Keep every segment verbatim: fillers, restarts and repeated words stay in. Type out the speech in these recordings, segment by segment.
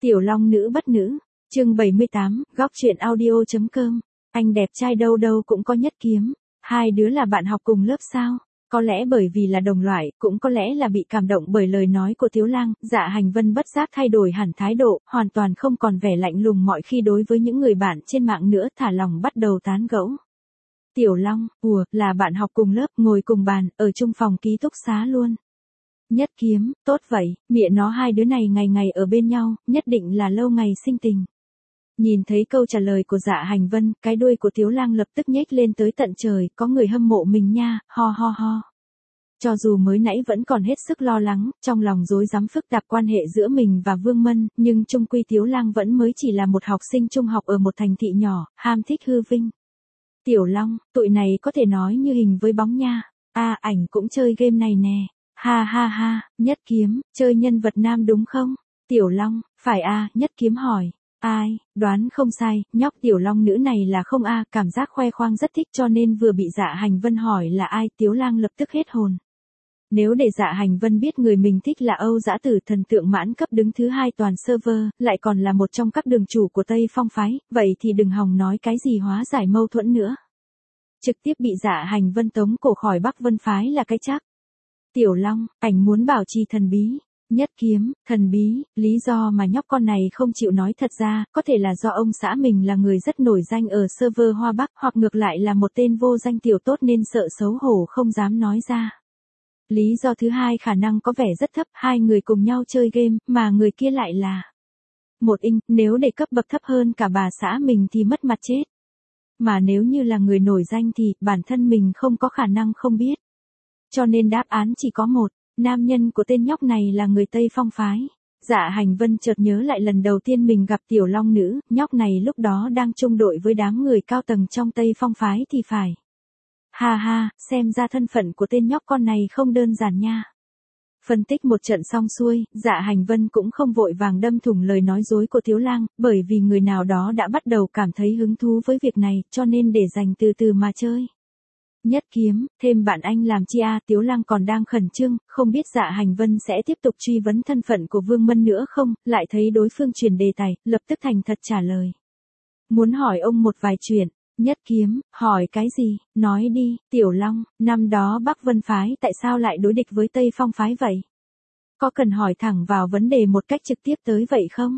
Tiểu Long nữ bất nữ, chương bảy mươi tám, góc truyện audio.com, anh đẹp trai đâu đâu cũng có Nhất Kiếm, hai đứa là bạn học cùng lớp sao? Có lẽ bởi vì là đồng loại, cũng có lẽ là bị cảm động bởi lời nói của Tiếu Lang, Dạ Hành Vân bất giác thay đổi hẳn thái độ, hoàn toàn không còn vẻ lạnh lùng mọi khi đối với những người bạn trên mạng nữa, thả lòng bắt đầu tán gẫu. Tiểu Long, ùa, là bạn học cùng lớp, ngồi cùng bàn, ở chung phòng ký túc xá luôn. Nhất Kiếm, tốt vậy, mẹ nó hai đứa này ngày ngày ở bên nhau, nhất định là lâu ngày sinh tình. Nhìn thấy câu trả lời của Dạ Hành Vân, cái đuôi của Tiếu Lang lập tức nhếch lên tới tận trời, có người hâm mộ mình nha, ho ho ho. Cho dù mới nãy vẫn còn hết sức lo lắng, trong lòng rối rắm phức tạp quan hệ giữa mình và Vương Mân, nhưng chung quy Tiếu Lang vẫn mới chỉ là một học sinh trung học ở một thành thị nhỏ, ham thích hư vinh. Tiểu Long, tụi này có thể nói như hình với bóng nha. A à, ảnh cũng chơi game này nè. Ha ha ha, Nhất Kiếm, chơi nhân vật nam đúng không? Tiểu Long, phải a, à, Nhất Kiếm hỏi. Ai, đoán không sai, nhóc Tiểu Long nữ này là không a, à, cảm giác khoe khoang rất thích cho nên vừa bị Dạ Hành Vân hỏi là ai, Tiếu Lang lập tức hết hồn. Nếu để Dạ Hành Vân biết người mình thích là Âu Dã Tử, thần tượng mãn cấp đứng thứ hai toàn server, lại còn là một trong các đường chủ của Tây Phong phái, vậy thì đừng hòng nói cái gì hóa giải mâu thuẫn nữa. Trực tiếp bị Dạ Hành Vân tống cổ khỏi Bắc Vân phái là cái chắc. Tiểu Long, ảnh muốn bảo trì thần bí. Nhất Kiếm, thần bí, lý do mà nhóc con này không chịu nói thật ra, có thể là do ông xã mình là người rất nổi danh ở server Hoa Bắc, hoặc ngược lại là một tên vô danh tiểu tốt nên sợ xấu hổ không dám nói ra. Lý do thứ hai khả năng có vẻ rất thấp, hai người cùng nhau chơi game, mà người kia lại là một inch, nếu để cấp bậc thấp hơn cả bà xã mình thì mất mặt chết. Mà nếu như là người nổi danh thì, bản thân mình không có khả năng không biết. Cho nên đáp án chỉ có một, nam nhân của tên nhóc này là người Tây Phong phái. Dạ Hành Vân chợt nhớ lại lần đầu tiên mình gặp Tiểu Long nữ, nhóc này lúc đó đang chung đội với đám người cao tầng trong Tây Phong phái thì phải. Ha ha, xem ra thân phận của tên nhóc con này không đơn giản nha. Phân tích một trận xong xuôi, Dạ Hành Vân cũng không vội vàng đâm thủng lời nói dối của Tiếu Lang, bởi vì người nào đó đã bắt đầu cảm thấy hứng thú với việc này, cho nên để dành từ từ mà chơi. Nhất Kiếm, thêm bạn anh làm chi a? Tiếu Lang còn đang khẩn trương, không biết Dạ Hành Vân sẽ tiếp tục truy vấn thân phận của Vương Mân nữa không, lại thấy đối phương chuyển đề tài, lập tức thành thật trả lời. Muốn hỏi ông một vài chuyện. Nhất Kiếm, hỏi cái gì, nói đi. Tiểu Long, năm đó Bắc Vân phái tại sao lại đối địch với Tây Phong phái vậy? Có cần hỏi thẳng vào vấn đề một cách trực tiếp tới vậy không?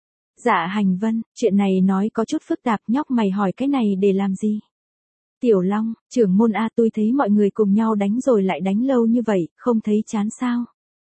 Dạ Hành Vân, chuyện này nói có chút phức tạp, nhóc mày hỏi cái này để làm gì? Tiểu Long, trưởng môn a, tôi thấy mọi người cùng nhau đánh rồi lại đánh lâu như vậy, không thấy chán sao?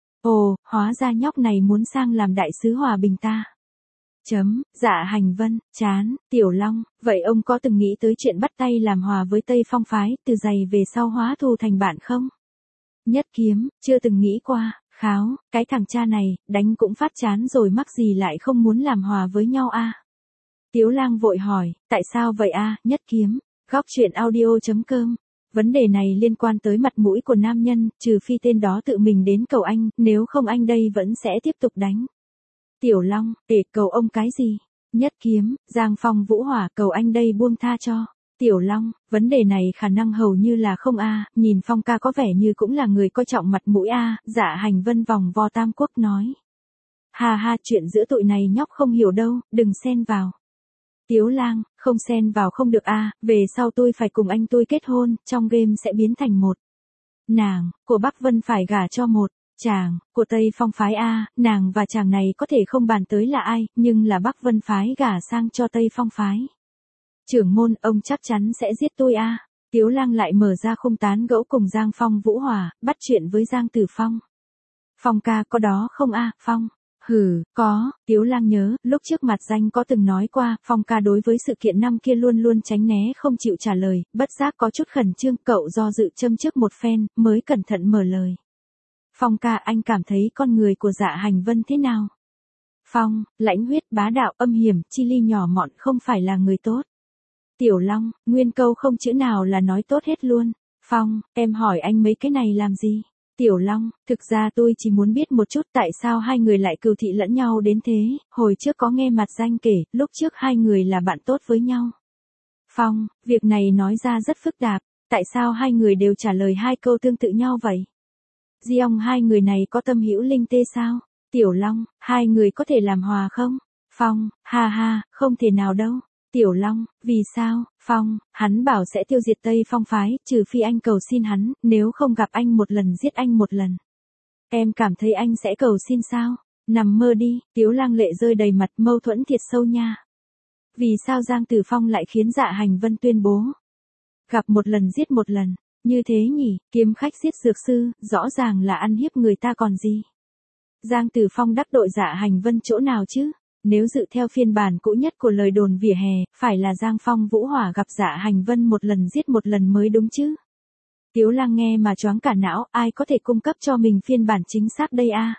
Ồ, hóa ra nhóc này muốn sang làm đại sứ hòa bình ta. Chấm, Dạ Hành Vân, chán. Tiểu Long, vậy ông có từng nghĩ tới chuyện bắt tay làm hòa với Tây Phong phái, từ giày về sau hóa thù thành bạn không? Nhất Kiếm, chưa từng nghĩ qua. Kháo, cái thằng cha này, đánh cũng phát chán rồi mắc gì lại không muốn làm hòa với nhau a? Tiếu Lang vội hỏi, tại sao vậy a? Nhất Kiếm, góc truyện audio.com. Vấn đề này liên quan tới mặt mũi của nam nhân, trừ phi tên đó tự mình đến cầu anh, nếu không anh đây vẫn sẽ tiếp tục đánh. Tiểu Long, để cầu ông cái gì? Nhất Kiếm, Giang Phong Vũ Hỏa cầu anh đây buông tha cho. Tiểu Long, vấn đề này khả năng hầu như là không a, nhìn Phong ca có vẻ như cũng là người coi trọng mặt mũi a. Dạ Hành Vân vòng vo tam quốc nói. Ha ha, chuyện giữa tụi này nhóc không hiểu đâu, đừng xen vào. Tiếu Lang, không xen vào không được a, về sau tôi phải cùng anh tôi kết hôn, trong game sẽ biến thành một nàng, của Bắc Vân phải gả cho một chàng, của Tây Phong phái a, nàng và chàng này có thể không bàn tới là ai, nhưng là Bắc Vân phái gả sang cho Tây Phong phái. Trưởng môn, ông chắc chắn sẽ giết tôi a. Tiếu Lang lại mở ra khung tán gẫu cùng Giang Phong Vũ Hỏa, bắt chuyện với Giang Tử Phong. Phong ca có đó không a? Phong. Hừ, có, Tiếu Lang nhớ, lúc trước mặt danh có từng nói qua, Phong ca đối với sự kiện năm kia luôn luôn tránh né không chịu trả lời, bất giác có chút khẩn trương, cậu do dự châm trước một phen, mới cẩn thận mở lời. Phong ca, anh cảm thấy con người của Dạ Hành Vân thế nào? Phong, lãnh huyết bá đạo âm hiểm, chi ly nhỏ mọn, không phải là người tốt. Tiểu Long, nguyên câu không chữ nào là nói tốt hết luôn. Phong, em hỏi anh mấy cái này làm gì? Tiểu Long, thực ra tôi chỉ muốn biết một chút tại sao hai người lại cừu thị lẫn nhau đến thế, hồi trước có nghe mặt danh kể, lúc trước hai người là bạn tốt với nhau. Phong, việc này nói ra rất phức tạp, tại sao hai người đều trả lời hai câu tương tự nhau vậy? Di ông hai người này có tâm hữu linh tê sao? Tiểu Long, hai người có thể làm hòa không? Phong, ha ha, không thể nào đâu. Tiểu Long, vì sao? Phong, hắn bảo sẽ tiêu diệt Tây Phong phái, trừ phi anh cầu xin hắn, nếu không gặp anh một lần giết anh một lần. Em cảm thấy anh sẽ cầu xin sao? Nằm mơ đi, Tiếu Lang lệ rơi đầy mặt, mâu thuẫn thiệt sâu nha. Vì sao Giang Tử Phong lại khiến Dạ Hành Vân tuyên bố? Gặp một lần giết một lần, như thế nhỉ, kiếm khách giết dược sư, rõ ràng là ăn hiếp người ta còn gì. Giang Tử Phong đắc tội Dạ Hành Vân chỗ nào chứ? Nếu dự theo phiên bản cũ nhất của lời đồn vỉa hè, phải là Giang Phong Vũ Hỏa gặp Dạ Hành Vân một lần giết một lần mới đúng chứ. Tiếu Lang nghe mà choáng cả não, ai có thể cung cấp cho mình phiên bản chính xác đây a? À?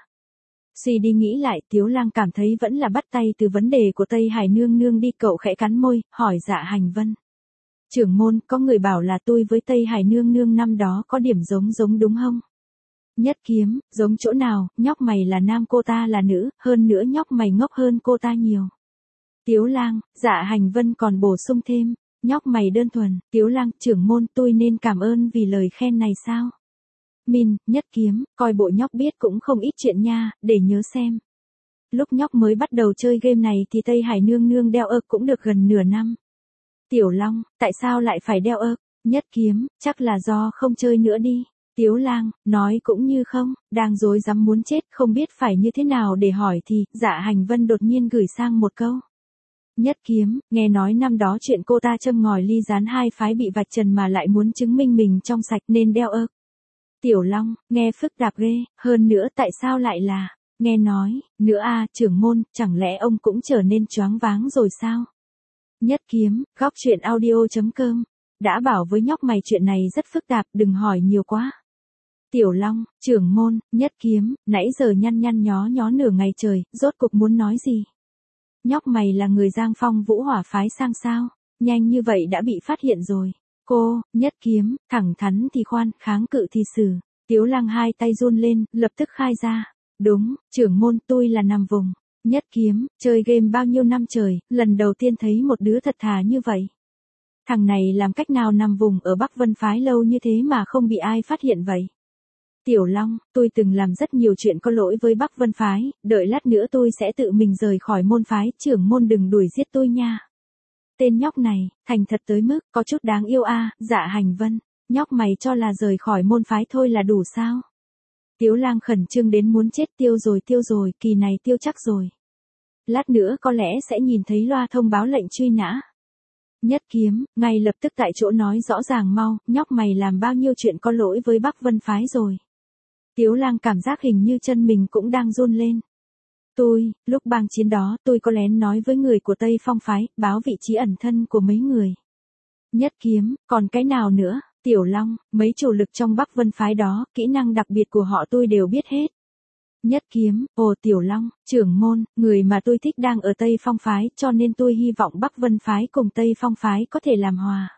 Suy đi nghĩ lại, Tiếu Lang cảm thấy vẫn là bắt tay từ vấn đề của Tây Hải nương nương đi, cậu khẽ cắn môi, hỏi Dạ Hành Vân. Trưởng môn, có người bảo là tôi với Tây Hải nương nương năm đó có điểm giống giống đúng không? Nhất Kiếm, giống chỗ nào, nhóc mày là nam cô ta là nữ, hơn nữa nhóc mày ngốc hơn cô ta nhiều. Tiếu Lang, Dạ Hành Vân còn bổ sung thêm, nhóc mày đơn thuần. Tiếu Lang, trưởng môn, tôi nên cảm ơn vì lời khen này sao? Min, Nhất Kiếm, coi bộ nhóc biết cũng không ít chuyện nha, để nhớ xem. Lúc nhóc mới bắt đầu chơi game này thì Tây Hải nương nương đeo ơ cũng được gần nửa năm. Tiểu Long, tại sao lại phải đeo ơ? Nhất Kiếm, chắc là do không chơi nữa đi. Tiếu Lang, nói cũng như không, đang rối rắm muốn chết, không biết phải như thế nào để hỏi thì, Dạ Hành Vân đột nhiên gửi sang một câu. Nhất Kiếm, nghe nói năm đó chuyện cô ta châm ngòi ly gián hai phái bị vạch trần mà lại muốn chứng minh mình trong sạch nên đeo ơ. Tiểu Long, nghe phức tạp ghê, hơn nữa tại sao lại là, nghe nói, nữa a, trưởng môn, chẳng lẽ ông cũng trở nên choáng váng rồi sao? Nhất Kiếm, góc truyện audio chấm com, đã bảo với nhóc mày chuyện này rất phức tạp, đừng hỏi nhiều quá. Tiểu Long, trưởng môn, Nhất Kiếm, nãy giờ nhăn nhăn nhó nhó nửa ngày trời, rốt cục muốn nói gì? Nhóc mày là người Giang Phong Vũ Hỏa phái sang sao? Nhanh như vậy đã bị phát hiện rồi. Cô, Nhất Kiếm, thẳng thắn thì khoan, kháng cự thì xử. Tiếu Lang hai tay run lên, lập tức khai ra. Đúng, trưởng môn, tôi là nằm vùng. Nhất Kiếm, chơi game bao nhiêu năm trời, lần đầu tiên thấy một đứa thật thà như vậy. Thằng này làm cách nào nằm vùng ở Bắc Vân phái lâu như thế mà không bị ai phát hiện vậy? Tiểu Long, tôi từng làm rất nhiều chuyện có lỗi với Bắc Vân phái, đợi lát nữa tôi sẽ tự mình rời khỏi môn phái, trưởng môn đừng đuổi giết tôi nha. Tên nhóc này, thành thật tới mức, có chút đáng yêu a. À, Dạ Hành Vân, nhóc mày cho là rời khỏi môn phái thôi là đủ sao? Tiếu Lang khẩn trương đến muốn chết, tiêu rồi tiêu rồi, kỳ này tiêu chắc rồi. Lát nữa có lẽ sẽ nhìn thấy loa thông báo lệnh truy nã. Nhất Kiếm, ngay lập tức tại chỗ nói rõ ràng mau, nhóc mày làm bao nhiêu chuyện có lỗi với Bắc Vân phái rồi. Tiếu Lang cảm giác hình như chân mình cũng đang run lên. Tôi, lúc bang chiến đó, tôi có lén nói với người của Tây Phong phái, báo vị trí ẩn thân của mấy người. Nhất Kiếm, còn cái nào nữa? Tiểu Long, mấy chủ lực trong Bắc Vân phái đó, kỹ năng đặc biệt của họ tôi đều biết hết. Nhất Kiếm, ồ Tiểu Long, trưởng môn, người mà tôi thích đang ở Tây Phong phái, cho nên tôi hy vọng Bắc Vân phái cùng Tây Phong phái có thể làm hòa.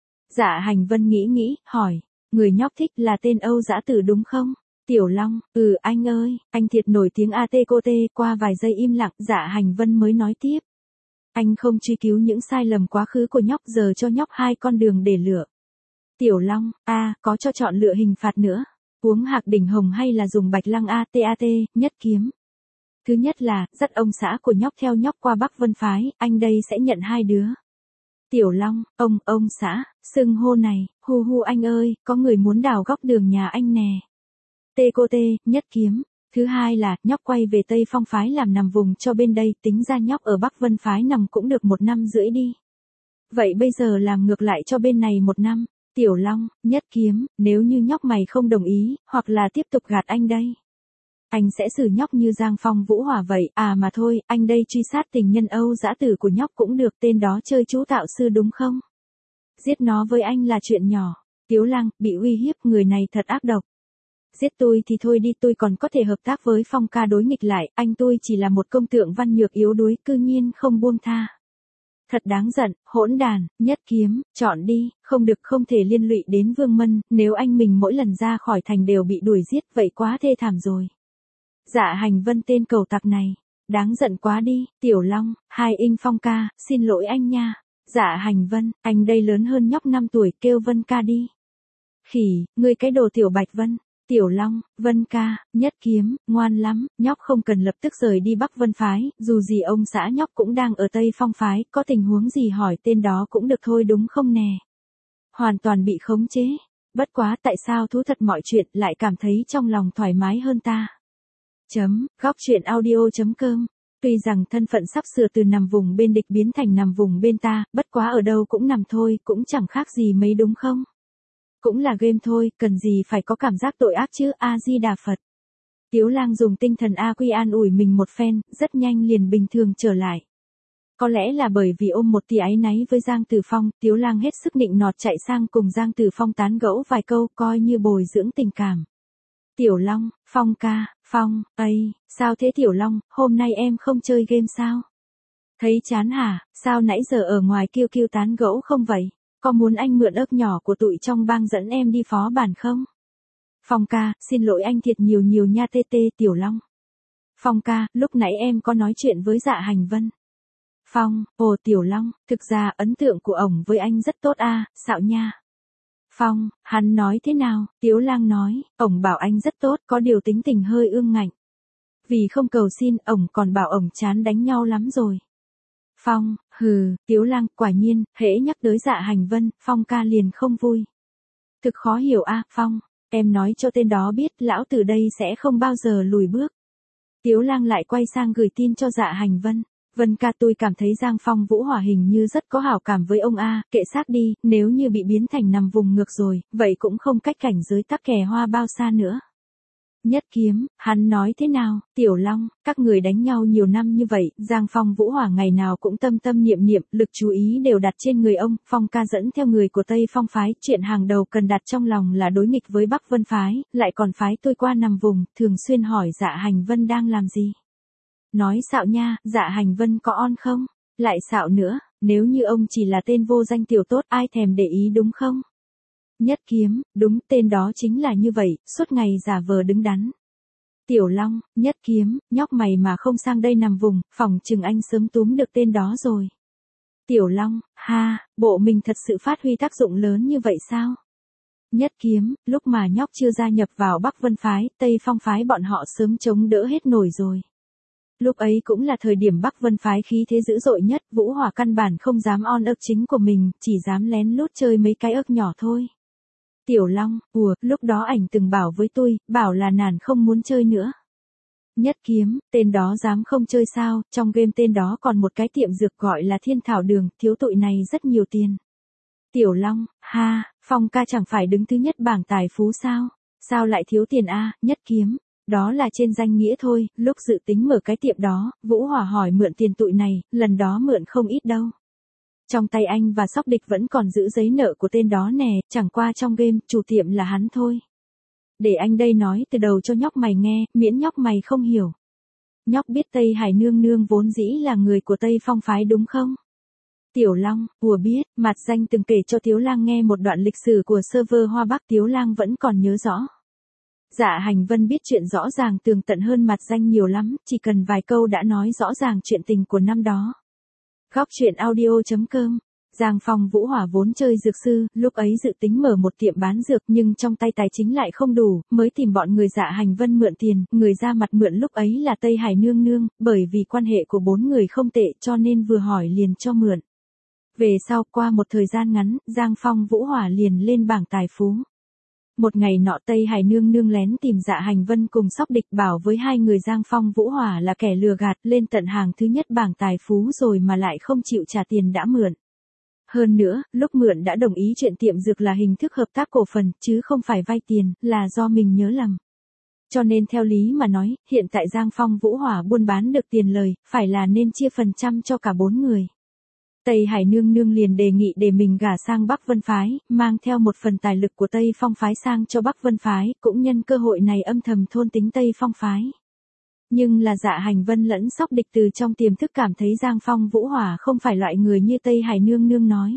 Dạ Hành Vân nghĩ nghĩ, hỏi, người nhóc thích là tên Âu Dã Tử đúng không? Tiểu Long, ừ anh ơi, anh thiệt nổi tiếng a tê cô tê. Qua vài giây im lặng, Dạ Hành Vân mới nói tiếp. Anh không truy cứu những sai lầm quá khứ của nhóc, giờ cho nhóc hai con đường để lựa. Tiểu Long, a, à, có cho chọn lựa hình phạt nữa. Uống hạc đỉnh hồng hay là dùng bạch lăng a tê a tê, Nhất Kiếm. Thứ nhất là, dắt ông xã của nhóc theo nhóc qua Bắc Vân phái, anh đây sẽ nhận hai đứa. Tiểu Long, ông, ông xã, xưng hô này, hu hu anh ơi, có người muốn đào góc đường nhà anh nè. Tê cô tê, Nhất Kiếm. Thứ hai là, nhóc quay về Tây Phong phái làm nằm vùng cho bên đây, tính ra nhóc ở Bắc Vân phái nằm cũng được một năm rưỡi đi. Vậy bây giờ làm ngược lại cho bên này một năm. Tiểu Long, Nhất Kiếm, nếu như nhóc mày không đồng ý, hoặc là tiếp tục gạt anh đây. Anh sẽ xử nhóc như Giang Phong Vũ Hỏa vậy, à mà thôi, anh đây truy sát tình nhân Âu Dã Tử của nhóc cũng được, tên đó chơi chú tạo sư đúng không? Giết nó với anh là chuyện nhỏ. Tiếu Lang, bị uy hiếp, người này thật ác độc. Giết tôi thì thôi đi, tôi còn có thể hợp tác với Phong ca đối nghịch lại, anh tôi chỉ là một công tượng văn nhược yếu đuối, cư nhiên không buông tha. Thật đáng giận, hỗn đàn. Nhất Kiếm, chọn đi, không được, không thể liên lụy đến Vương Mân, nếu anh mình mỗi lần ra khỏi thành đều bị đuổi giết, vậy quá thê thảm rồi. Dạ Hành Vân tên cầu tặc này, đáng giận quá đi. Tiểu Long, hai Inh Phong ca, xin lỗi anh nha. Dạ Hành Vân, anh đây lớn hơn nhóc năm tuổi, kêu Vân ca đi. Khỉ, ngươi cái đồ tiểu Bạch Vân. Tiểu Long, Vân ca, Nhất Kiếm, ngoan lắm, nhóc không cần lập tức rời đi Bắc Vân phái, dù gì ông xã nhóc cũng đang ở Tây Phong phái, có tình huống gì hỏi tên đó cũng được thôi đúng không nè. Hoàn toàn bị khống chế. Bất quá tại sao thú thật mọi chuyện lại cảm thấy trong lòng thoải mái hơn ta. Chấm, góc truyện audio chấm com. Tuy rằng thân phận sắp sửa từ nằm vùng bên địch biến thành nằm vùng bên ta, bất quá ở đâu cũng nằm thôi, cũng chẳng khác gì mấy đúng không? Cũng là game thôi, cần gì phải có cảm giác tội ác chứ, A-di-đà Phật. Tiếu Lang dùng tinh thần A Quy an ủi mình một phen, rất nhanh liền bình thường trở lại. Có lẽ là bởi vì ôm một tí áy náy với Giang Tử Phong, Tiếu Lang hết sức nịnh nọt chạy sang cùng Giang Tử Phong tán gẫu vài câu, coi như bồi dưỡng tình cảm. Tiểu Long, Phong ca, Phong, ây, sao thế Tiểu Long, hôm nay em không chơi game sao? Thấy chán hả, sao nãy giờ ở ngoài kêu kêu tán gẫu không vậy? Có muốn anh mượn ớt nhỏ của tụi trong bang dẫn em đi phó bản không? Phong ca, xin lỗi anh thiệt nhiều nhiều nha tê tê Tiểu Long. Phong ca, lúc nãy em có nói chuyện với Dạ Hành Vân. Phong, ồ Tiểu Long, thực ra ấn tượng của ổng với anh rất tốt a, xạo nha. Phong, hắn nói thế nào? Tiếu Lang nói, ổng bảo anh rất tốt, có điều tính tình hơi ương ngạnh. Vì không cầu xin, ổng còn bảo ổng chán đánh nhau lắm rồi. Phong, hừ, Tiếu Lang, quả nhiên, hễ nhắc tới Dạ Hành Vân, Phong ca liền không vui. Thực khó hiểu a, Phong, em nói cho tên đó biết, lão từ đây sẽ không bao giờ lùi bước. Tiếu Lang lại quay sang gửi tin cho Dạ Hành Vân. Vân ca tôi cảm thấy Giang Phong Vũ Hỏa hình như rất có hảo cảm với ông a, kệ xác đi, nếu như bị biến thành nằm vùng ngược rồi, vậy cũng không cách cảnh giới tắc kè hoa bao xa nữa. Nhất Kiếm, hắn nói thế nào, Tiểu Long, các người đánh nhau nhiều năm như vậy, Giang Phong Vũ Hỏa ngày nào cũng tâm tâm niệm niệm, lực chú ý đều đặt trên người ông, Phong ca dẫn theo người của Tây Phong phái, chuyện hàng đầu cần đặt trong lòng là đối nghịch với Bắc Vân phái, lại còn phái tôi qua nằm vùng, thường xuyên hỏi Dạ Hành Vân đang làm gì. Nói xạo nha, Dạ Hành Vân có on không? Lại xạo nữa, nếu như ông chỉ là tên vô danh tiểu tốt ai thèm để ý đúng không? Nhất Kiếm, đúng tên đó chính là như vậy, suốt ngày giả vờ đứng đắn. Tiểu Long, Nhất Kiếm, nhóc mày mà không sang đây nằm vùng, phòng chừng anh sớm túm được tên đó rồi. Tiểu Long, ha, bộ mình thật sự phát huy tác dụng lớn như vậy sao? Nhất Kiếm, lúc mà nhóc chưa gia nhập vào Bắc Vân phái, Tây Phong phái bọn họ sớm chống đỡ hết nổi rồi. Lúc ấy cũng là thời điểm Bắc Vân phái khí thế dữ dội nhất, Vũ Hỏa căn bản không dám on ức chính của mình, chỉ dám lén lút chơi mấy cái ức nhỏ thôi. Tiểu Long, ùa, lúc đó ảnh từng bảo với tôi, bảo là nản không muốn chơi nữa. Nhất Kiếm, tên đó dám không chơi sao, trong game tên đó còn một cái tiệm dược gọi là Thiên Thảo Đường, thiếu tụi này rất nhiều tiền. Tiểu Long, ha, Phong ca chẳng phải đứng thứ nhất bảng tài phú sao, sao lại thiếu tiền a, Nhất Kiếm. Đó là trên danh nghĩa thôi, lúc dự tính mở cái tiệm đó, Vũ Hỏa hỏi mượn tiền tụi này, lần đó mượn không ít đâu. Trong tay anh và Sóc Địch vẫn còn giữ giấy nợ của tên đó nè, chẳng qua trong game, chủ tiệm là hắn thôi. Để anh đây nói từ đầu cho nhóc mày nghe, miễn nhóc mày không hiểu. Nhóc biết Tây Hải Nương Nương vốn dĩ là người của Tây Phong phái đúng không? Tiểu Long, ùa biết, Mạt Danh từng kể cho Tiếu Lang nghe một đoạn lịch sử của server Hoa Bắc, Tiếu Lang vẫn còn nhớ rõ. Dạ Hành Vân biết chuyện rõ ràng tường tận hơn Mạt Danh nhiều lắm, chỉ cần vài câu đã nói rõ ràng chuyện tình của năm đó. Góc truyện audio chấm com. Giang Phong Vũ Hỏa vốn chơi dược sư, lúc ấy dự tính mở một tiệm bán dược nhưng trong tay tài chính lại không đủ, mới tìm bọn người Dạ Hành Vân mượn tiền, người ra mặt mượn lúc ấy là Tây Hải Nương Nương, bởi vì quan hệ của bốn người không tệ cho nên vừa hỏi liền cho mượn. Về sau qua một thời gian ngắn, Giang Phong Vũ Hỏa liền lên bảng tài phú. Một ngày nọ Tây Hải Nương Nương lén tìm Dạ Hành Vân cùng Sóc Địch bảo với hai người Giang Phong Vũ Hỏa là kẻ lừa gạt lên tận hàng thứ nhất bảng tài phú rồi mà lại không chịu trả tiền đã mượn. Hơn nữa, lúc mượn đã đồng ý chuyện tiệm dược là hình thức hợp tác cổ phần, chứ không phải vay tiền, là do mình nhớ lầm. Cho nên theo lý mà nói, hiện tại Giang Phong Vũ Hỏa buôn bán được tiền lời, phải là nên chia phần trăm cho cả bốn người. Tây Hải Nương Nương liền đề nghị để mình gả sang Bắc Vân phái, mang theo một phần tài lực của Tây Phong phái sang cho Bắc Vân phái, cũng nhân cơ hội này âm thầm thôn tính Tây Phong phái. Nhưng là Dạ Hành Vân lẫn Sóc Địch từ trong tiềm thức cảm thấy Giang Phong Vũ Hỏa không phải loại người như Tây Hải Nương Nương nói.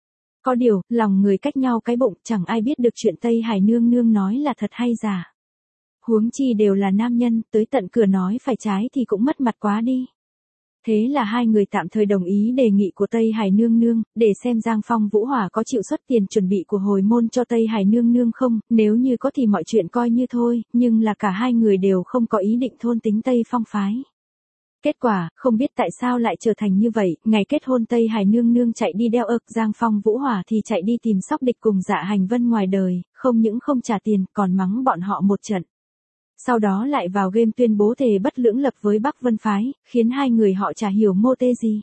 Có điều, lòng người cách nhau cái bụng, chẳng ai biết được chuyện Tây Hải Nương Nương nói là thật hay giả. Huống chi đều là nam nhân, tới tận cửa nói phải trái thì cũng mất mặt quá đi. Thế là hai người tạm thời đồng ý đề nghị của Tây Hải Nương Nương, để xem Giang Phong Vũ Hỏa có chịu xuất tiền chuẩn bị của hồi môn cho Tây Hải Nương Nương không, nếu như có thì mọi chuyện coi như thôi, nhưng là cả hai người đều không có ý định thôn tính Tây Phong phái. Kết quả, không biết tại sao lại trở thành như vậy, ngày kết hôn Tây Hải Nương Nương chạy đi đeo ực, Giang Phong Vũ Hỏa thì chạy đi tìm Sóc Địch cùng Dạ Hành Vân ngoài đời, không những không trả tiền, còn mắng bọn họ một trận. Sau đó lại vào game tuyên bố thề bất lưỡng lập với Bắc Vân Phái, khiến hai người họ chả hiểu mô tê gì.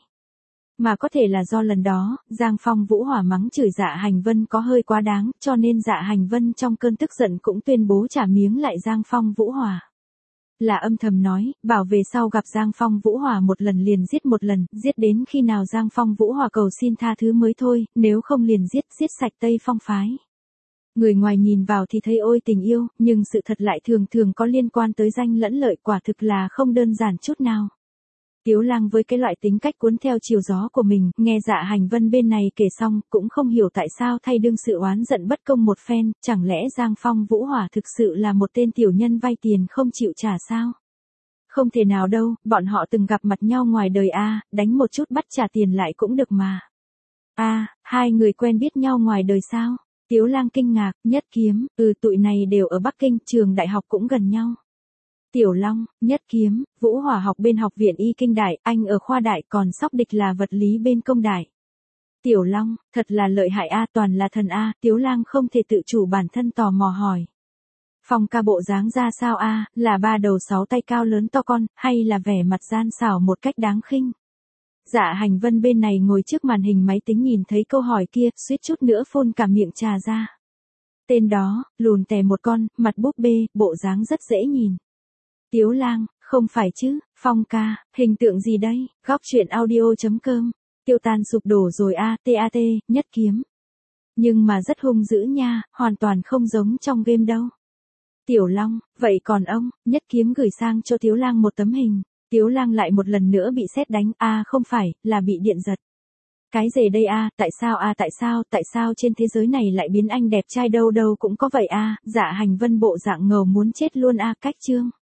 Mà có thể là do lần đó, Giang Phong Vũ Hỏa mắng chửi Dạ Hành Vân có hơi quá đáng, cho nên Dạ Hành Vân trong cơn tức giận cũng tuyên bố trả miếng lại Giang Phong Vũ Hỏa. Là âm thầm nói, bảo về sau gặp Giang Phong Vũ Hỏa một lần liền giết một lần, giết đến khi nào Giang Phong Vũ Hỏa cầu xin tha thứ mới thôi, nếu không liền giết, giết sạch Tây Phong phái. Người ngoài nhìn vào thì thấy ôi tình yêu, nhưng sự thật lại thường thường có liên quan tới danh lẫn lợi, quả thực là không đơn giản chút nào. Tiếu Lang với cái loại tính cách cuốn theo chiều gió của mình, nghe Dạ Hành Vân bên này kể xong, cũng không hiểu tại sao thay đương sự oán giận bất công một phen, chẳng lẽ Giang Phong Vũ Hỏa thực sự là một tên tiểu nhân vay tiền không chịu trả sao? Không thể nào đâu, bọn họ từng gặp mặt nhau ngoài đời a, đánh một chút bắt trả tiền lại cũng được mà. A, hai người quen biết nhau ngoài đời sao? Tiếu Lang kinh ngạc, Nhất Kiếm, ừ tụi này đều ở Bắc Kinh, trường đại học cũng gần nhau. Tiểu Long, Nhất Kiếm, Vũ Hỏa học bên học viện Y Kinh Đại, anh ở khoa đại, còn Sóc Địch là vật lý bên công đại. Tiểu Long, thật là lợi hại a, toàn là thần a, Tiếu Lang không thể tự chủ bản thân tò mò hỏi. Phong ca bộ dáng ra sao a, là ba đầu sáu tay cao lớn to con, hay là vẻ mặt gian xảo một cách đáng khinh? Dạ Hành Vân bên này ngồi trước màn hình máy tính nhìn thấy câu hỏi kia, suýt chút nữa phun cả miệng trà ra. Tên đó, lùn tè một con, mặt búp bê, bộ dáng rất dễ nhìn. Tiếu Lang, không phải chứ, Phong ca, hình tượng gì đây, góc truyện audio chấm com, tiêu tan sụp đổ rồi a, tat, Nhất Kiếm. Nhưng mà rất hung dữ nha, hoàn toàn không giống trong game đâu. Tiểu Long, vậy còn ông, Nhất Kiếm gửi sang cho Tiếu Lang một tấm hình. Tiếu Lang lại một lần nữa bị sét đánh, a à, không phải, là bị điện giật. Cái gì đây a, à, tại sao a, à, tại sao, tại sao trên thế giới này lại biến anh đẹp trai đâu đâu cũng có vậy a, à, Dạ Hành Vân bộ dạng ngầu muốn chết luôn a, à, cách chương.